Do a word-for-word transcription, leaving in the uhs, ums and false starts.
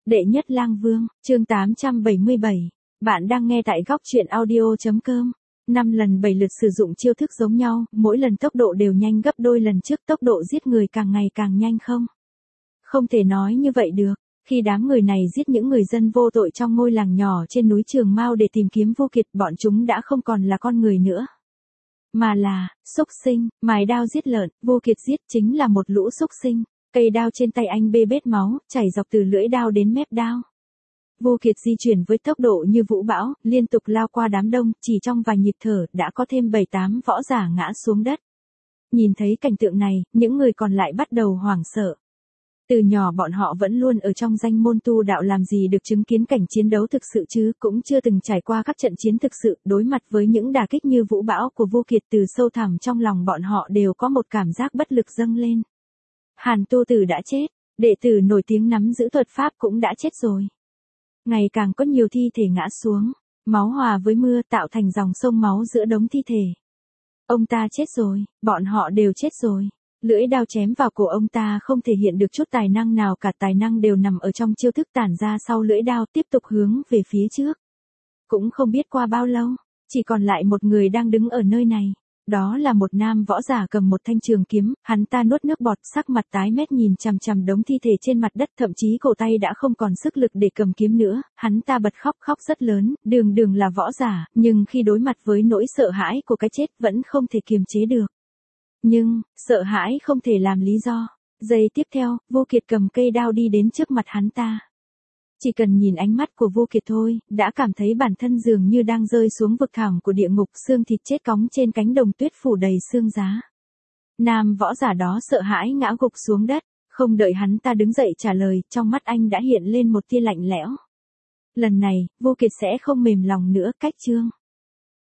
Đệ nhất lang vương, chương tám trăm bảy mươi bảy. Bạn đang nghe tại góc truyện audio chấm com. Năm lần bảy lượt sử dụng chiêu thức giống nhau, mỗi lần tốc độ đều nhanh gấp đôi lần trước, tốc độ giết người càng ngày càng nhanh không? Không thể nói như vậy được. Khi đám người này giết những người dân vô tội trong ngôi làng nhỏ trên núi Trường Mao để tìm kiếm Vô Kiệt, bọn chúng đã không còn là con người nữa, mà là súc sinh. Mài đao giết lợn, Vô Kiệt giết chính là một lũ súc sinh. Cây đao trên tay anh bê bết máu, chảy dọc từ lưỡi đao đến mép đao. Vô Kiệt di chuyển với tốc độ như vũ bão, liên tục lao qua đám đông, chỉ trong vài nhịp thở đã có thêm bảy tám võ giả ngã xuống đất. Nhìn thấy cảnh tượng này, những người còn lại bắt đầu hoảng sợ. Từ nhỏ bọn họ vẫn luôn ở trong danh môn tu đạo, làm gì được chứng kiến cảnh chiến đấu thực sự chứ, cũng chưa từng trải qua các trận chiến thực sự. Đối mặt với những đả kích như vũ bão của Vô Kiệt, từ sâu thẳm trong lòng bọn họ đều có một cảm giác bất lực dâng lên. Hàn Tu Tử đã chết, đệ tử nổi tiếng nắm giữ thuật pháp cũng đã chết rồi. Ngày càng có nhiều thi thể ngã xuống, máu hòa với mưa tạo thành dòng sông máu giữa đống thi thể. Ông ta chết rồi, bọn họ đều chết rồi. Lưỡi đao chém vào cổ ông ta không thể hiện được chút tài năng nào cả, tài năng đều nằm ở trong chiêu thức tản ra sau lưỡi đao, tiếp tục hướng về phía trước. Cũng không biết qua bao lâu, chỉ còn lại một người đang đứng ở nơi này. Đó là một nam võ giả cầm một thanh trường kiếm, hắn ta nuốt nước bọt, sắc mặt tái mét nhìn chằm chằm đống thi thể trên mặt đất, thậm chí cổ tay đã không còn sức lực để cầm kiếm nữa, hắn ta bật khóc, khóc rất lớn, đường đường là võ giả, nhưng khi đối mặt với nỗi sợ hãi của cái chết vẫn không thể kiềm chế được. Nhưng, sợ hãi không thể làm lý do. Giây tiếp theo, Vô Kiệt cầm cây đao đi đến trước mặt hắn ta. Chỉ cần nhìn ánh mắt của Vô Kiệt thôi, đã cảm thấy bản thân dường như đang rơi xuống vực thẳm của địa ngục, xương thịt chết cóng trên cánh đồng tuyết phủ đầy xương giá. Nam võ giả đó sợ hãi ngã gục xuống đất, không đợi hắn ta đứng dậy trả lời, trong mắt anh đã hiện lên một tia lạnh lẽo. Lần này, Vô Kiệt sẽ không mềm lòng nữa, cách chương.